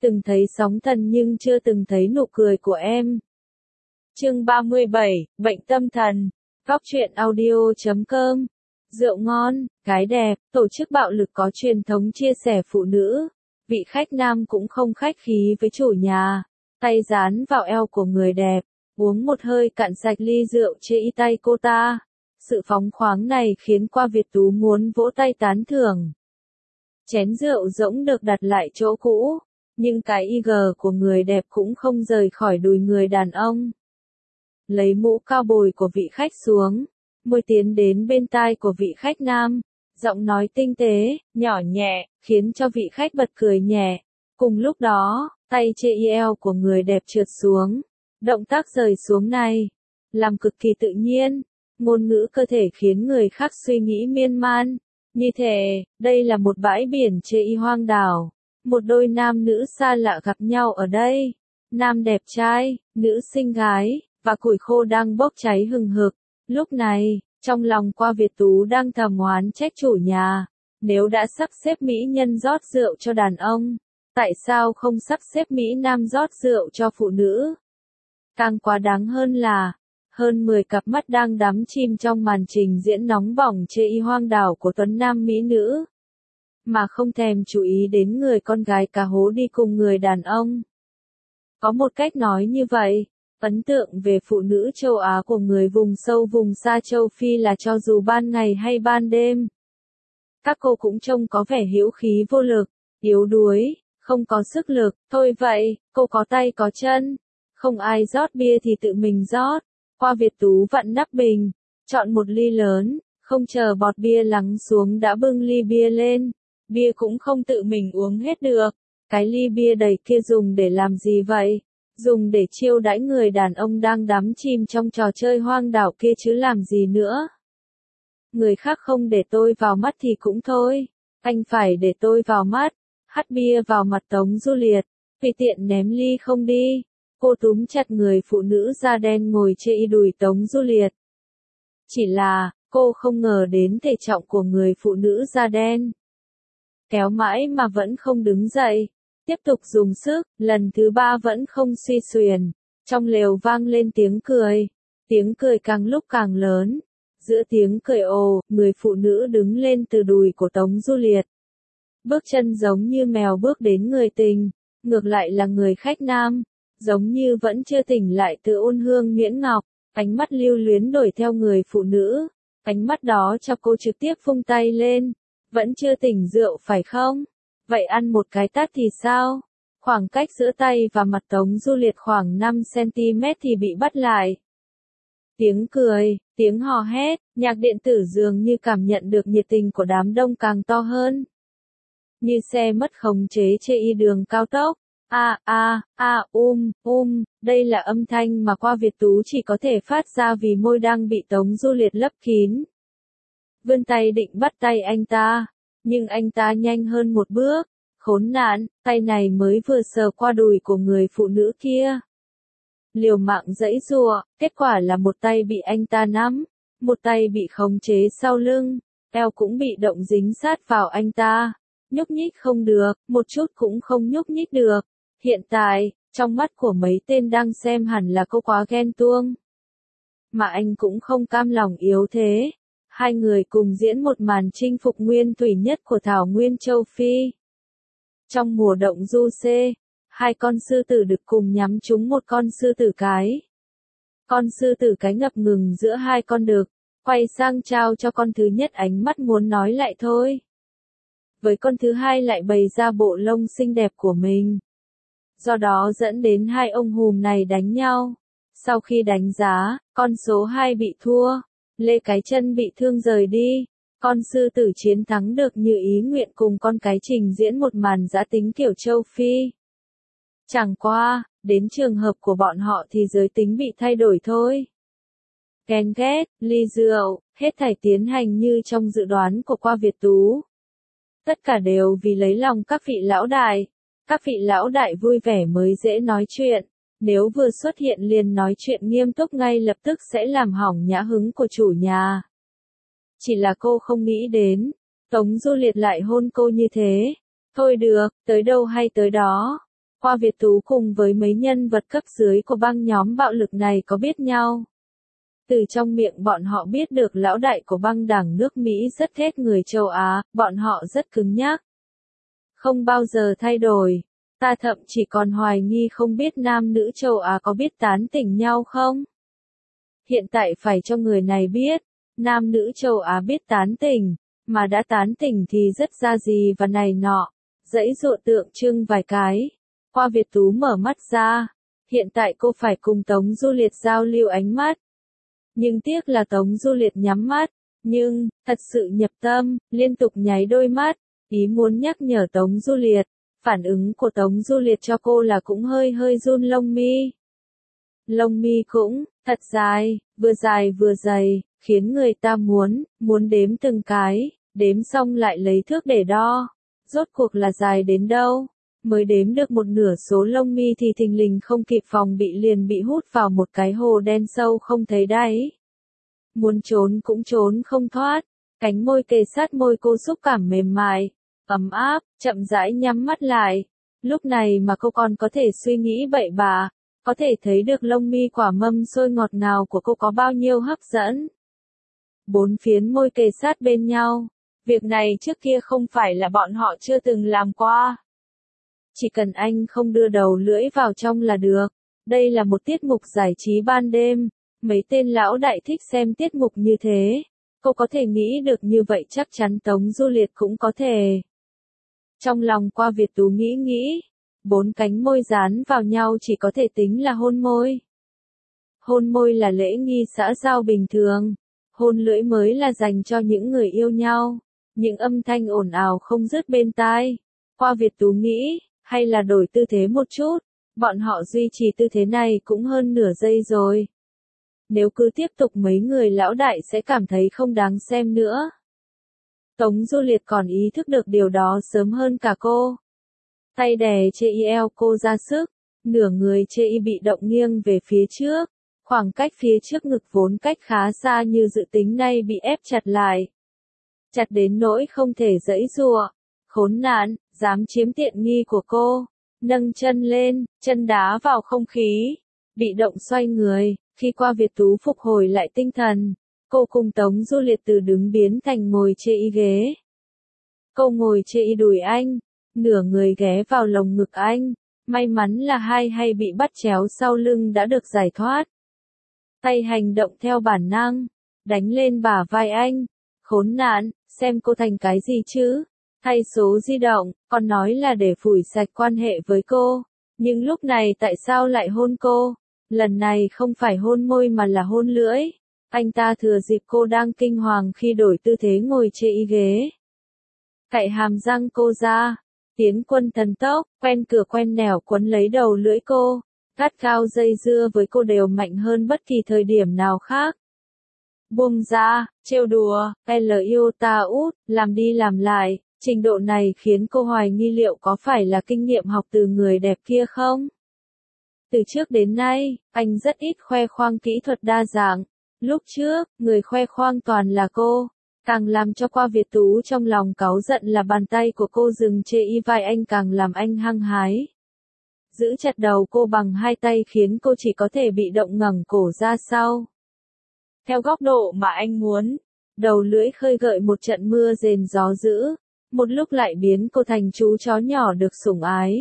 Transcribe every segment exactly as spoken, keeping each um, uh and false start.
từng thấy sóng thần nhưng chưa từng thấy nụ cười của em. Chương ba mươi bảy, Bệnh tâm thần. Góc truyện audio chấm com. Rượu ngon, gái đẹp, tổ chức bạo lực có truyền thống chia sẻ phụ nữ. Vị khách nam cũng không khách khí với chủ nhà, tay dán vào eo của người đẹp, uống một hơi cạn sạch ly rượu chê y tay cô ta. Sự phóng khoáng này khiến Qua Việt Tú muốn vỗ tay tán thưởng. Chén rượu rỗng được đặt lại chỗ cũ, nhưng cái i giê của người đẹp cũng không rời khỏi đùi người đàn ông. Lấy mũ cao bồi của vị khách xuống, môi tiến đến bên tai của vị khách nam, giọng nói tinh tế, nhỏ nhẹ, khiến cho vị khách bật cười nhẹ. Cùng lúc đó, tay chê y eo của người đẹp trượt xuống. Động tác rời xuống này, làm cực kỳ tự nhiên, ngôn ngữ cơ thể khiến người khác suy nghĩ miên man. Như thể, đây là một bãi biển chê y hoang đảo, một đôi nam nữ xa lạ gặp nhau ở đây. Nam đẹp trai, nữ xinh gái, và củi khô đang bốc cháy hừng hực. Lúc này, trong lòng Qua Việt Tú đang thầm oán trách chủ nhà, nếu đã sắp xếp mỹ nhân rót rượu cho đàn ông, tại sao không sắp xếp mỹ nam rót rượu cho phụ nữ? Càng quá đáng hơn là, hơn mười cặp mắt đang đắm chìm trong màn trình diễn nóng bỏng chê y hoang đảo của tuấn nam mỹ nữ, mà không thèm chú ý đến người con gái cá hố đi cùng người đàn ông. Có một cách nói như vậy, ấn tượng về phụ nữ châu Á của người vùng sâu vùng xa châu Phi là cho dù ban ngày hay ban đêm, các cô cũng trông có vẻ hữu khí vô lực, yếu đuối, không có sức lực. Thôi vậy, cô có tay có chân, không ai rót bia thì tự mình rót. Qua Việt Tú vặn nắp bình, chọn một ly lớn, không chờ bọt bia lắng xuống đã bưng ly bia lên. Bia cũng không tự mình uống hết được. Cái ly bia đầy kia dùng để làm gì vậy? Dùng để chiêu đãi người đàn ông đang đắm chìm trong trò chơi hoang đảo kia chứ làm gì nữa. Người khác không để tôi vào mắt thì cũng thôi, anh phải để tôi vào mắt. Hắt bia vào mặt Tống Du Liệt, tùy tiện ném ly không đi. Cô túm chặt người phụ nữ da đen ngồi chê y đùi Tống Du Liệt. Chỉ là, cô không ngờ đến thể trọng của người phụ nữ da đen. Kéo mãi mà vẫn không đứng dậy. Tiếp tục dùng sức, lần thứ ba vẫn không suy xuyển. Trong lều vang lên tiếng cười. Tiếng cười càng lúc càng lớn. Giữa tiếng cười ồ, người phụ nữ đứng lên từ đùi của Tống Du Liệt. Bước chân giống như mèo bước đến người tình. Ngược lại là người khách nam, giống như vẫn chưa tỉnh lại từ ôn hương nhuyễn ngọc. Ánh mắt lưu luyến đuổi theo người phụ nữ. Ánh mắt đó cho cô trực tiếp vung tay lên. Vẫn chưa tỉnh rượu phải không? Vậy ăn một cái tát thì sao? Khoảng cách giữa tay và mặt Tống Du Liệt khoảng năm xăng-ti-mét thì bị bắt lại. Tiếng cười, tiếng hò hét, nhạc điện tử dường như cảm nhận được nhiệt tình của đám đông càng to hơn. Như xe mất khống chế chê y đường cao tốc. A a a um um, đây là âm thanh mà Qua Việt Tú chỉ có thể phát ra vì môi đang bị Tống Du Liệt lấp kín. Vươn tay định bắt tay anh ta, nhưng anh ta nhanh hơn một bước. Khốn nạn, tay này mới vừa sờ qua đùi của người phụ nữ kia. Liều mạng giãy giụa, kết quả là một tay bị anh ta nắm, một tay bị khống chế sau lưng, eo cũng bị động dính sát vào anh ta. Nhúc nhích không được, một chút cũng không nhúc nhích được. Hiện tại, trong mắt của mấy tên đang xem hẳn là cô quá ghen tuông. Mà anh cũng không cam lòng yếu thế. Hai người cùng diễn một màn chinh phục nguyên thủy nhất của thảo nguyên châu Phi. Trong mùa động du xê, hai con sư tử đực cùng nhắm trúng một con sư tử cái. Con sư tử cái ngập ngừng giữa hai con đực, quay sang trao cho con thứ nhất ánh mắt muốn nói lại thôi. Với con thứ hai lại bày ra bộ lông xinh đẹp của mình. Do đó dẫn đến hai ông hùm này đánh nhau. Sau khi đánh giá, con số hai bị thua. Lê Cái Chân bị thương rời đi. Con sư tử chiến thắng được như ý nguyện cùng con cái trình diễn một màn dã tính kiểu châu Phi. Chẳng qua, đến trường hợp của bọn họ thì giới tính bị thay đổi thôi. Ghen ghét, ly rượu, hết thảy tiến hành như trong dự đoán của Qua Việt Tú. Tất cả đều vì lấy lòng các vị lão đại. Các vị lão đại vui vẻ mới dễ nói chuyện. Nếu vừa xuất hiện liền nói chuyện nghiêm túc ngay lập tức sẽ làm hỏng nhã hứng của chủ nhà. Chỉ là cô không nghĩ đến, Tống Du Liệt lại hôn cô như thế. Thôi được, tới đâu hay tới đó. Qua Việt Tú cùng với mấy nhân vật cấp dưới của băng nhóm bạo lực này có biết nhau. Từ trong miệng bọn họ biết được lão đại của băng đảng nước Mỹ rất ghét người châu Á, bọn họ rất cứng nhắc. Không bao giờ thay đổi. Ta thậm chỉ còn hoài nghi không biết nam nữ châu Á có biết tán tỉnh nhau không? Hiện tại phải cho người này biết, nam nữ châu Á biết tán tỉnh, mà đã tán tỉnh thì rất ra gì và này nọ, dãy dụa tượng trưng vài cái. Qua Việt Tú mở mắt ra, hiện tại cô phải cùng Tống Du Liệt giao lưu ánh mắt. Nhưng tiếc là Tống Du Liệt nhắm mắt, nhưng, thật sự nhập tâm, liên tục nháy đôi mắt, ý muốn nhắc nhở Tống Du Liệt. Phản ứng của Tống Du Liệt cho cô là cũng hơi hơi run lông mi. Lông mi cũng, thật dài, vừa dài vừa dày, khiến người ta muốn, muốn đếm từng cái, đếm xong lại lấy thước để đo. Rốt cuộc là dài đến đâu? Mới đếm được một nửa số lông mi thì thình lình không kịp phòng bị liền bị hút vào một cái hồ đen sâu không thấy đáy. Muốn trốn cũng trốn không thoát, cánh môi kề sát môi cô xúc cảm mềm mại, ấm áp, chậm rãi nhắm mắt lại. Lúc này mà cô còn có thể suy nghĩ bậy bạ, có thể thấy được lông mi quả mâm xôi ngọt ngào của cô có bao nhiêu hấp dẫn. Bốn phiến môi kề sát bên nhau, việc này trước kia không phải là bọn họ chưa từng làm qua. Chỉ cần anh không đưa đầu lưỡi vào trong là được. Đây là một tiết mục giải trí ban đêm, mấy tên lão đại thích xem tiết mục như thế. Cô có thể nghĩ được như vậy chắc chắn Tống Du Liệt cũng có thể. Trong lòng Qua Việt Tú nghĩ nghĩ, bốn cánh môi dán vào nhau chỉ có thể tính là hôn môi. Hôn môi là lễ nghi xã giao bình thường, hôn lưỡi mới là dành cho những người yêu nhau. Những âm thanh ồn ào không dứt bên tai. Qua Việt Tú nghĩ, hay là đổi tư thế một chút, bọn họ duy trì tư thế này cũng hơn nửa giây rồi. Nếu cứ tiếp tục mấy người lão đại sẽ cảm thấy không đáng xem nữa. Tống Du Liệt còn ý thức được điều đó sớm hơn cả cô. Tay đè chê y eo cô ra sức, nửa người chê y bị động nghiêng về phía trước, khoảng cách phía trước ngực vốn cách khá xa như dự tính nay bị ép chặt lại. Chặt đến nỗi không thể giãy giụa. Khốn nạn, dám chiếm tiện nghi của cô. Nâng chân lên, chân đá vào không khí. Bị động xoay người, khi Qua Việt Tú phục hồi lại tinh thần, cô cùng Tống Du Liệt từ đứng biến thành ngồi chê y ghế. Cô ngồi chê y đùi anh, nửa người ghé vào lồng ngực anh, may mắn là hai hay bị bắt chéo sau lưng đã được giải thoát. Tay hành động theo bản năng, đánh lên bả vai anh. Khốn nạn, xem cô thành cái gì chứ? Thay số di động, còn nói là để phủi sạch quan hệ với cô. Nhưng lúc này tại sao lại hôn cô? Lần này không phải hôn môi mà là hôn lưỡi. Anh ta thừa dịp cô đang kinh hoàng khi đổi tư thế ngồi chê y ghế. Cạy hàm răng cô ra. Tiến quân thần tốc, quen cửa quen nẻo quấn lấy đầu lưỡi cô. Gắt gao dây dưa với cô đều mạnh hơn bất kỳ thời điểm nào khác. Buông ra, trêu đùa, L yêu ta út, làm đi làm lại, trình độ này khiến cô hoài nghi liệu có phải là kinh nghiệm học từ người đẹp kia không? Từ trước đến nay, anh rất ít khoe khoang kỹ thuật đa dạng. Lúc trước, người khoe khoang toàn là cô. Càng làm cho Qua Việt Tú trong lòng cáu giận là bàn tay của cô dừng chê y vai anh càng làm anh hăng hái. Giữ chặt đầu cô bằng hai tay khiến cô chỉ có thể bị động ngẩng cổ ra sau. Theo góc độ mà anh muốn, đầu lưỡi khơi gợi một trận mưa rền gió dữ, một lúc lại biến cô thành chú chó nhỏ được sủng ái.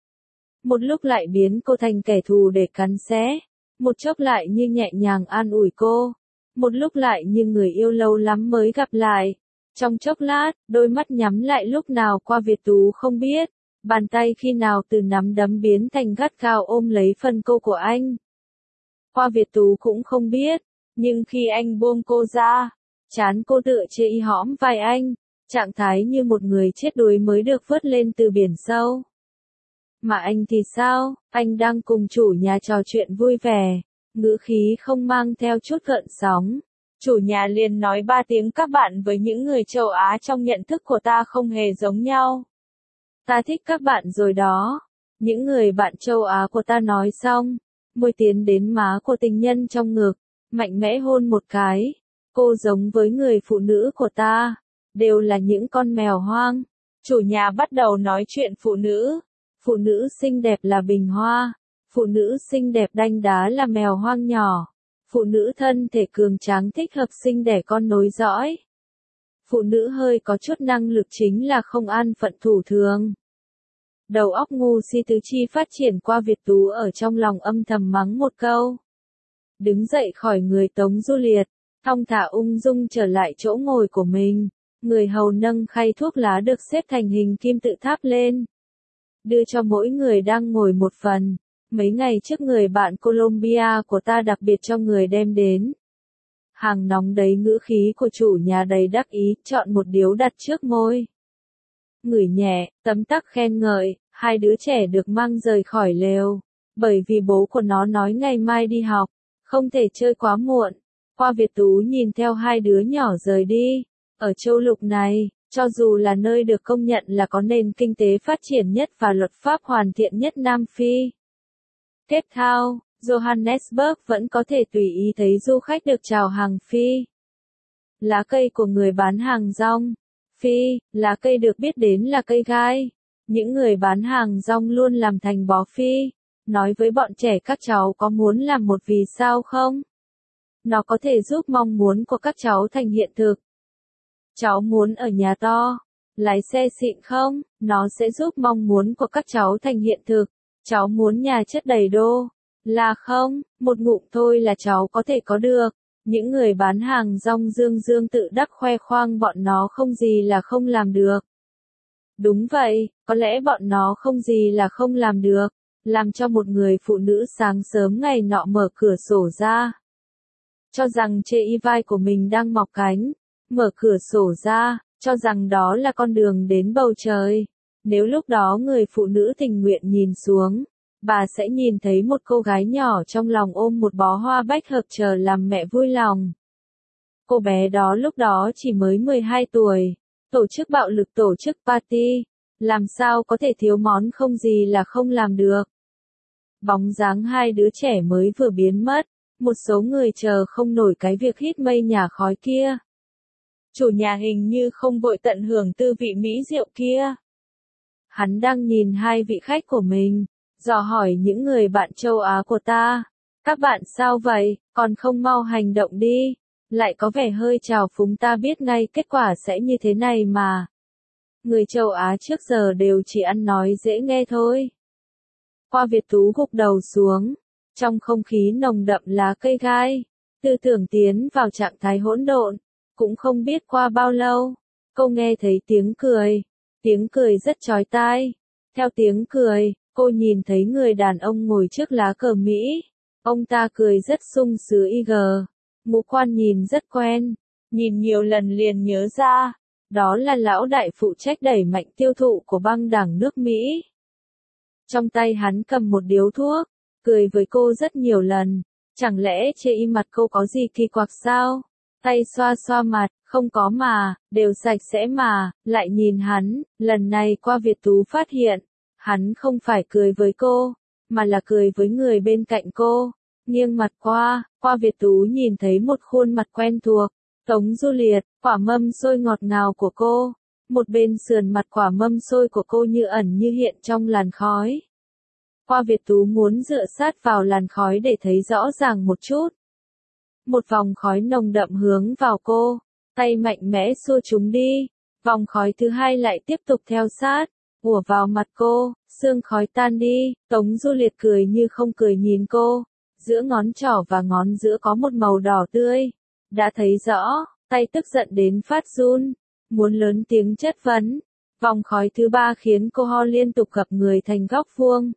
Một lúc lại biến cô thành kẻ thù để cắn xé, một chốc lại như nhẹ nhàng an ủi cô, một lúc lại như người yêu lâu lắm mới gặp lại. Trong chốc lát, đôi mắt nhắm lại lúc nào Qua Việt Tú không biết, bàn tay khi nào từ nắm đấm biến thành gắt gao ôm lấy phần cô của anh. Qua Việt Tú cũng không biết. Nhưng khi anh buông cô ra, trán cô tựa chê y hõm vai anh, trạng thái như một người chết đuối mới được vớt lên từ biển sâu. Mà anh thì sao, anh đang cùng chủ nhà trò chuyện vui vẻ, ngữ khí không mang theo chút gợn sóng. Chủ nhà liền nói ba tiếng các bạn với những người châu Á trong nhận thức của ta không hề giống nhau. Ta thích các bạn rồi đó. Những người bạn châu Á của ta nói xong, môi tiến đến má của tình nhân trong ngực. Mạnh mẽ hôn một cái. Cô giống với người phụ nữ của ta. Đều là những con mèo hoang. Chủ nhà bắt đầu nói chuyện phụ nữ. phụ nữ xinh đẹp là bình hoa, phụ nữ xinh đẹp đanh đá là mèo hoang nhỏ, phụ nữ thân thể cường tráng thích hợp sinh đẻ con nối dõi. Phụ nữ hơi có chút năng lực chính là không an phận thủ thường. Đầu óc ngu si tứ chi phát triển qua Việt Tú ở trong lòng âm thầm mắng một câu. Đứng dậy khỏi người Tống Du Liệt, thong thả ung dung trở lại chỗ ngồi của mình, người hầu nâng khay thuốc lá được xếp thành hình kim tự tháp lên. Đưa cho mỗi người đang ngồi một phần, mấy ngày trước người bạn Colombia của ta đặc biệt cho người đem đến. Hàng nóng đấy, ngữ khí của chủ nhà đầy đắc ý, chọn một điếu đặt trước môi. Ngửi nhẹ, tấm tắc khen ngợi, hai đứa trẻ được mang rời khỏi lều, bởi vì bố của nó nói ngày mai đi học, không thể chơi quá muộn. Hoa Việt Tú nhìn theo hai đứa nhỏ rời đi. Ở châu lục này, cho dù là nơi được công nhận là có nền kinh tế phát triển nhất và luật pháp hoàn thiện nhất Nam Phi, Cape Town, Johannesburg vẫn có thể tùy ý thấy du khách được chào hàng phi. Lá cây của người bán hàng rong. Phi, lá cây được biết đến là cây gai. Những người bán hàng rong luôn làm thành bó phi. Nói với bọn trẻ các cháu có muốn làm một vì sao không? Nó có thể giúp mong muốn của các cháu thành hiện thực. Cháu muốn ở nhà to, lái xe xịn không? Nó sẽ giúp mong muốn của các cháu thành hiện thực. Cháu muốn nhà chất đầy đô, là không? Một ngụm thôi là cháu có thể có được. Những người bán hàng rong dương dương tự đắc khoe khoang bọn nó không gì là không làm được. Đúng vậy, có lẽ bọn nó không gì là không làm được. Làm cho một người phụ nữ sáng sớm ngày nọ mở cửa sổ ra. Cho rằng chê y vai của mình đang mọc cánh. Mở cửa sổ ra, cho rằng đó là con đường đến bầu trời. Nếu lúc đó người phụ nữ tình nguyện nhìn xuống, bà sẽ nhìn thấy một cô gái nhỏ trong lòng ôm một bó hoa bách hợp chờ làm mẹ vui lòng. Cô bé đó lúc đó chỉ mới mười hai tuổi, tổ chức bạo lực, tổ chức party, làm sao có thể thiếu món không gì là không làm được. Bóng dáng hai đứa trẻ mới vừa biến mất, một số người chờ không nổi cái việc hít mây nhà khói kia. Chủ nhà hình như không vội tận hưởng tư vị mỹ rượu kia. Hắn đang nhìn hai vị khách của mình, dò hỏi những người bạn châu Á của ta. Các bạn sao vậy, còn không mau hành động đi. Lại có vẻ hơi trào phúng, ta biết ngay kết quả sẽ như thế này mà. Người châu Á trước giờ đều chỉ ăn nói dễ nghe thôi. Hoa Việt Tú gục đầu xuống, trong không khí nồng đậm lá cây gai, tư tưởng tiến vào trạng thái hỗn độn. Cũng không biết qua bao lâu, cô nghe thấy tiếng cười, tiếng cười rất chói tai. Theo tiếng cười, cô nhìn thấy người đàn ông ngồi trước lá cờ Mỹ. Ông ta cười rất sung sướng y gờ, ngũ quan nhìn rất quen, nhìn nhiều lần liền nhớ ra, đó là lão đại phụ trách đẩy mạnh tiêu thụ của băng đảng nước Mỹ. Trong tay hắn cầm một điếu thuốc, cười với cô rất nhiều lần, chẳng lẽ chê y mặt cô có gì kỳ quặc sao? Tay xoa xoa mặt, không có mà, đều sạch sẽ mà, lại nhìn hắn, lần này qua Việt Tú phát hiện, hắn không phải cười với cô, mà là cười với người bên cạnh cô. Nghiêng mặt qua, qua Việt Tú nhìn thấy một khuôn mặt quen thuộc, Tống Du Liệt, quả mâm xôi ngọt ngào của cô. Một bên sườn mặt quả mâm xôi của cô như ẩn như hiện trong làn khói. Qua Việt Tú muốn dựa sát vào làn khói để thấy rõ ràng một chút. Một vòng khói nồng đậm hướng vào cô, tay mạnh mẽ xua chúng đi. Vòng khói thứ hai lại tiếp tục theo sát, ùa vào mặt cô, sương khói tan đi. Tống Du Liệt cười như không cười nhìn cô, giữa ngón trỏ và ngón giữa có một màu đỏ tươi. Đã thấy rõ, tay tức giận đến phát run, muốn lớn tiếng chất vấn. Vòng khói thứ ba khiến cô ho liên tục gập người thành góc vuông.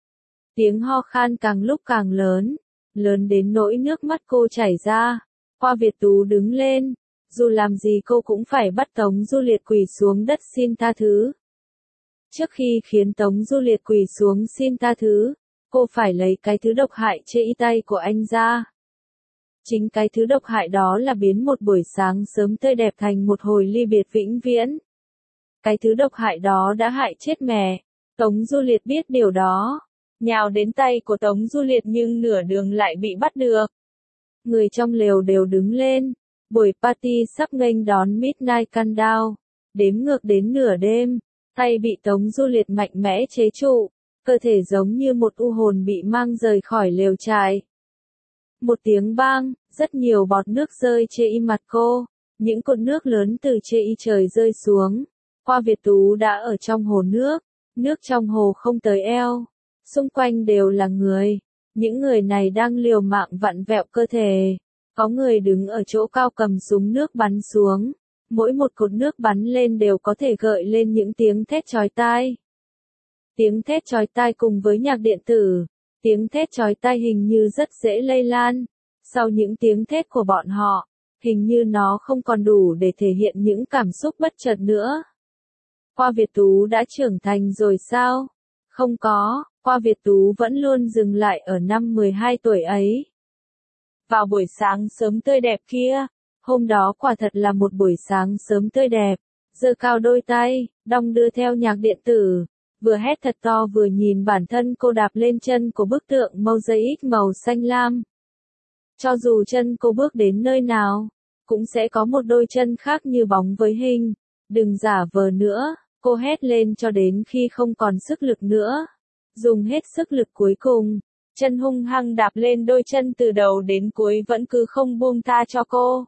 Tiếng ho khan càng lúc càng lớn, lớn đến nỗi nước mắt cô chảy ra. Hoa Việt Tú đứng lên, dù làm gì cô cũng phải bắt Tống Du Liệt quỳ xuống đất xin tha thứ. Trước khi khiến Tống Du Liệt quỳ xuống xin tha thứ, cô phải lấy cái thứ độc hại chê y tay của anh ra. Chính cái thứ độc hại đó là biến một buổi sáng sớm tươi đẹp thành một hồi ly biệt vĩnh viễn. Cái thứ độc hại đó đã hại chết mẹ. Tống Du Liệt biết điều đó, nhào đến tay của Tống Du Liệt nhưng nửa đường lại bị bắt được. Người trong lều đều đứng lên, buổi party sắp nghênh đón Midnight Countdown, đếm ngược đến nửa đêm, tay bị Tống Du Liệt mạnh mẽ chế trụ, cơ thể giống như một u hồn bị mang rời khỏi lều trại. Một tiếng bang, rất nhiều bọt nước rơi trên y mặt cô, những cột nước lớn từ trên y trời rơi xuống. Hoa Việt Tú đã ở trong hồ nước, nước trong hồ không tới eo, xung quanh đều là người, những người này đang liều mạng vặn vẹo cơ thể, có người đứng ở chỗ cao cầm súng nước bắn xuống, mỗi một cột nước bắn lên đều có thể gợi lên những tiếng thét chói tai. Tiếng thét chói tai cùng với nhạc điện tử, tiếng thét chói tai hình như rất dễ lây lan, sau những tiếng thét của bọn họ, hình như nó không còn đủ để thể hiện những cảm xúc bất chợt nữa. Hoa Việt Tú đã trưởng thành rồi sao? Không có, Hoa Việt Tú vẫn luôn dừng lại ở năm mười hai tuổi ấy. Vào buổi sáng sớm tươi đẹp kia, hôm đó quả thật là một buổi sáng sớm tươi đẹp, giơ cao đôi tay, đong đưa theo nhạc điện tử, vừa hét thật to vừa nhìn bản thân cô đạp lên chân của bức tượng mosaic màu xanh lam. Cho dù chân cô bước đến nơi nào, cũng sẽ có một đôi chân khác như bóng với hình, đừng giả vờ nữa, cô hét lên cho đến khi không còn sức lực nữa. Dùng hết sức lực cuối cùng, chân hung hăng đạp lên đôi chân từ đầu đến cuối vẫn cứ không buông tha cho cô.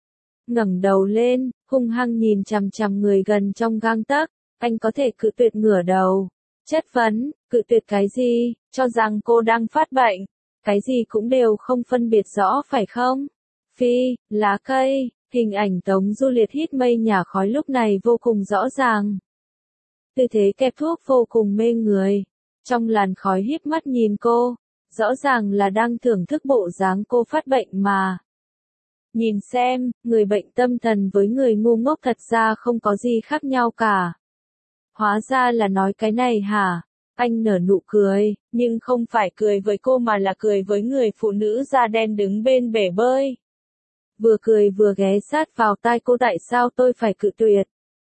Ngẩng đầu lên, hung hăng nhìn chằm chằm người gần trong gang tấc, anh có thể cự tuyệt ngửa đầu. Chất vấn, cự tuyệt cái gì, cho rằng cô đang phát bệnh, cái gì cũng đều không phân biệt rõ phải không? Phi, lá cây, hình ảnh Tống Du Liệt hít mây nhả khói lúc này vô cùng rõ ràng. Tư thế kẹp thuốc vô cùng mê người, trong làn khói híp mắt nhìn cô, rõ ràng là đang thưởng thức bộ dáng cô phát bệnh mà. Nhìn xem, người bệnh tâm thần với người ngu ngốc thật ra không có gì khác nhau cả. Hóa ra là nói cái này hả? Anh nở nụ cười, nhưng không phải cười với cô mà là cười với người phụ nữ da đen đứng bên bể bơi. Vừa cười vừa ghé sát vào tai cô, tại sao tôi phải cự tuyệt?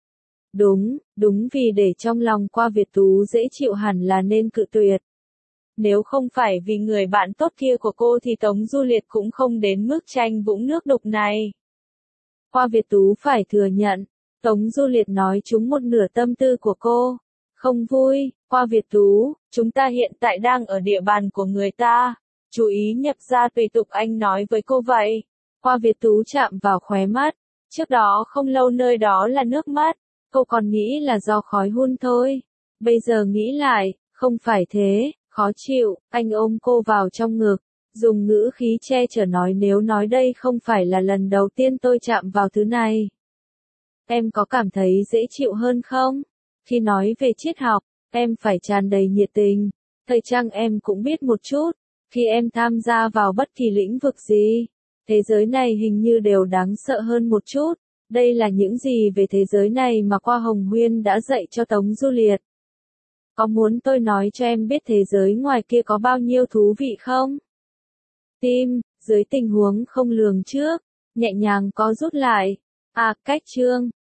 Đúng, đúng vì để trong lòng Hoa Việt Tú dễ chịu hẳn là nên cự tuyệt. Nếu không phải vì người bạn tốt kia của cô thì Tống Du Liệt cũng không đến mức tranh vũng nước đục này. Hoa Việt Tú phải thừa nhận, Tống Du Liệt nói trúng một nửa tâm tư của cô. Không vui, Hoa Việt Tú, chúng ta hiện tại đang ở địa bàn của người ta. Chú ý nhập ra tùy tục, anh nói với cô vậy. Hoa Việt Tú chạm vào khóe mắt. Trước đó không lâu nơi đó là nước mắt. Cô còn nghĩ là do khói hun thôi. Bây giờ nghĩ lại, không phải thế, khó chịu. Anh ôm cô vào trong ngực, dùng ngữ khí che chở nói, nếu nói đây không phải là lần đầu tiên tôi chạm vào thứ này. Em có cảm thấy dễ chịu hơn không? Khi nói về triết học, em phải tràn đầy nhiệt tình. Thời trang em cũng biết một chút. Khi em tham gia vào bất kỳ lĩnh vực gì, thế giới này hình như đều đáng sợ hơn một chút. Đây là những gì về thế giới này mà Hoa Hồng Huyên đã dạy cho Tống Du Liệt. Có muốn tôi nói cho em biết thế giới ngoài kia có bao nhiêu thú vị không? Tim, dưới tình huống không lường trước, nhẹ nhàng có rút lại. À, cách chương.